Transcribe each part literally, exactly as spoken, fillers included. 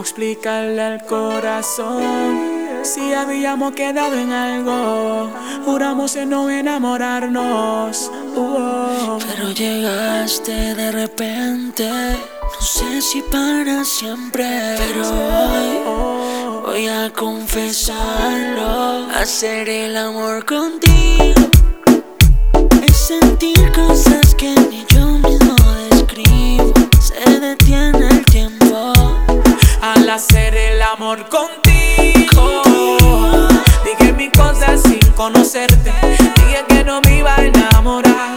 explicarle al corazón si habíamos quedado en algo? Juramos en no enamorarnos. uh-oh. Pero llegaste de repente, no sé si para siempre, pero hoy voy a confesarlo. Hacer el amor contigo es sentir cosas que ni yo mismo describo. Se detiene el tiempo al hacer el amor contigo. Dije mis cosas sin conocerte, dije que no me iba a enamorar.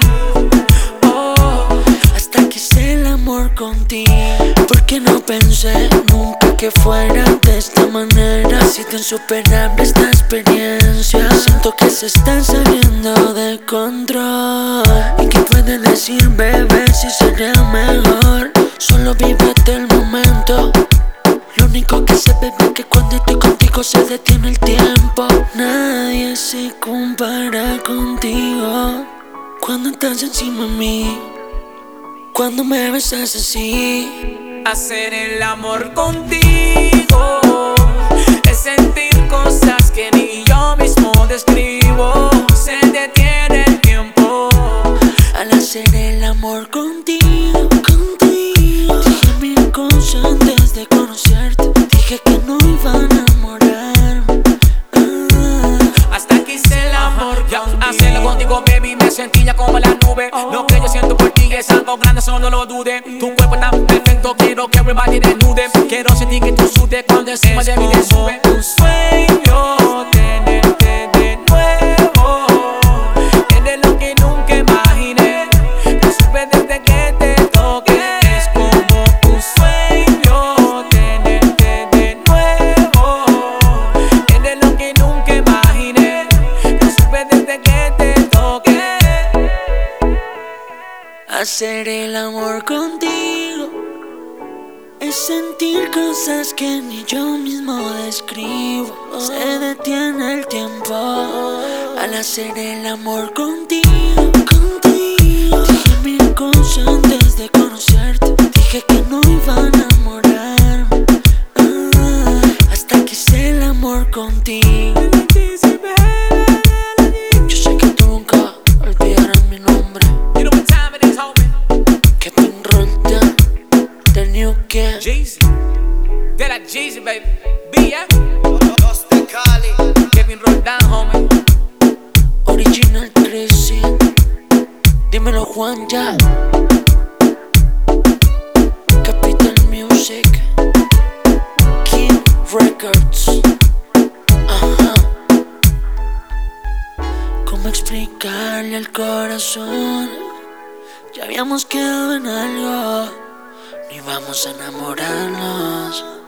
oh. Hasta que hice el amor contigo, porque no pensé nunca que fuera de esta manera. Si tan superable esta experiencia, siento que se está saliendo de control. ¿Y qué pueden decir, bebé, si sería mejor solo vívete el momento? Lo único que sé, bebé, es que cuando estoy contigo se detiene el tiempo. Nadie se compara contigo cuando estás encima de mí, cuando me besas así. Hacer el amor contigo es sentir cosas que ni yo mismo describo. Se detiene el tiempo al hacer el amor contigo, contigo. Dije mil cosas antes de conocerte, dije que no iba a enamorarme. ah. Hasta que hice el amor contigo. Hacerlo contigo, baby, me sentía como la nube. Lo que yo siento por ti es algo grande, solo lo dude. Tu cuerpo tan perfecto, quiero que everybody desnude. Quiero sentir que tú sudes cuando encima de mí te sube. Un sueño tenerte de nuevo, eres lo que nunca imaginé. Lo supe desde que te toqué. Es como un sueño tenerte de nuevo, eres lo que nunca imaginé. Lo supe desde que te toqué. Hacer el amor contigo es sentir cosas que ni yo mismo describo. Se detiene el tiempo al hacer el amor contigo, contigo. Dije mil cosas antes de conocerte, dije que no iba a enamorarme. ah, Hasta que hice el amor contigo. Yo sé que tú nunca olvidarás mi nombre. You know what time it is, homie. Kevin Roldan, The New Kid. Jeezy, de la Jeezy, baby. B, yeah. Los de Cali. Kevin Roldan, homie. Original Crazy. Dímelo, Juan, ya. Capital Music, King Records. Ajá. ¿Cómo explicarle al corazón? Ya habíamos quedado en algo, ni vamos a enamorarnos.